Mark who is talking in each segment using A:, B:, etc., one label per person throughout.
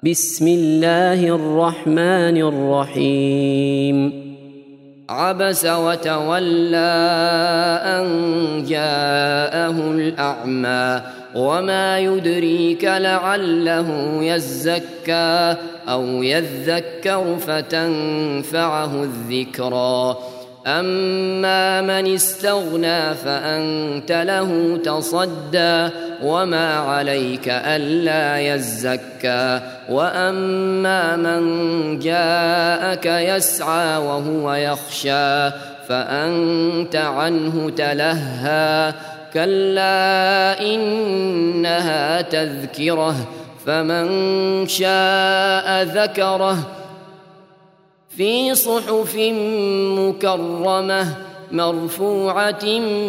A: بسم الله الرحمن الرحيم. عبس وتولى أن جاءه الأعمى وما يدريك لعله يزكى أو يذكر فتنفعه الذكرى. أما من استغنى فأنت له تصدى وما عليك ألا يزكى. وأما من جاءك يسعى وهو يخشى فأنت عنه تلهى. كلا إنها تذكرة فمن شاء ذكره في صحف مكرمة مرفوعة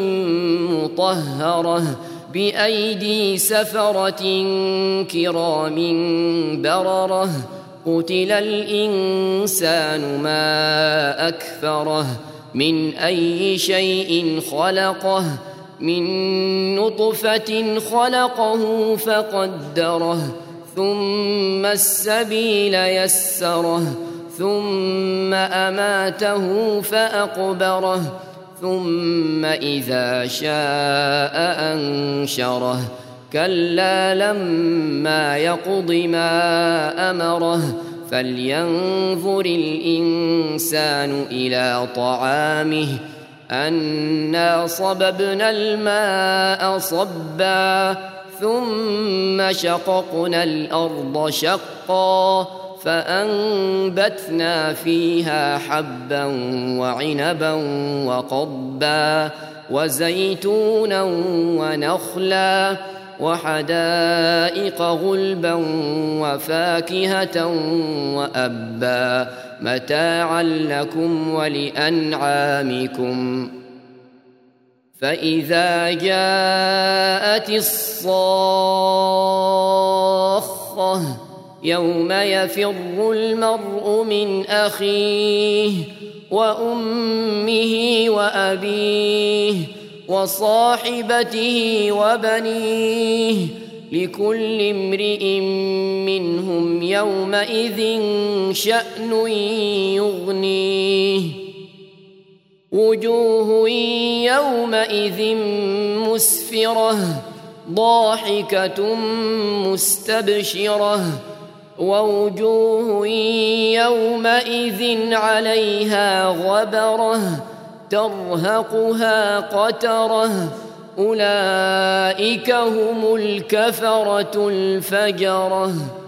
A: مطهرة بأيدي سفرة كرام بررة. قتل الإنسان ما أكفره من أي شيء خلقه من نطفة خلقه فقدره ثم السبيل يسره ثم أماته فأقبره ثم إذا شاء أنشره. كلا لما يقض ما أمره فلينظر الإنسان إلى طعامه أنا صببنا الماء صبا ثم شققنا الأرض شقا فأنبتنا فيها حبا وعنبا وقضبا وزيتونا ونخلا وحدائق غلبا وفاكهة وأبا متاعا لكم ولأنعامكم. فإذا جاءت الصاخة يوم يفر المرء من أخيه وأمه وأبيه وصاحبته وبنيه لكل امرئ منهم يومئذ شأن يغنيه. وجوه يومئذ مسفرة ضاحكة مستبشرة ووجوه يومئذ عليها غبرة ترهقها قترة أولئك هم الكفرة الفجرة.